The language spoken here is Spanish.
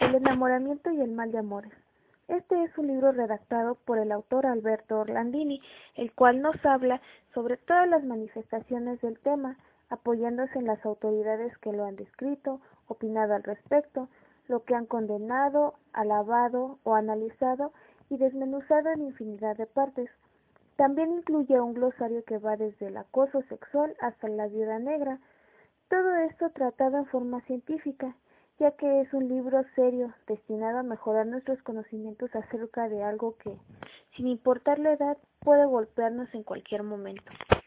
El enamoramiento y el mal de amores. Este es un libro redactado por el autor Alberto Orlandini, el cual nos habla sobre todas las manifestaciones del tema, apoyándose en las autoridades que lo han descrito, opinado al respecto, lo que han condenado, alabado o analizado y desmenuzado en infinidad de partes. También incluye un glosario que va desde el acoso sexual hasta la viuda negra, todo esto tratado en forma científica, ya que es un libro serio destinado a mejorar nuestros conocimientos acerca de algo que, sin importar la edad, puede golpearnos en cualquier momento.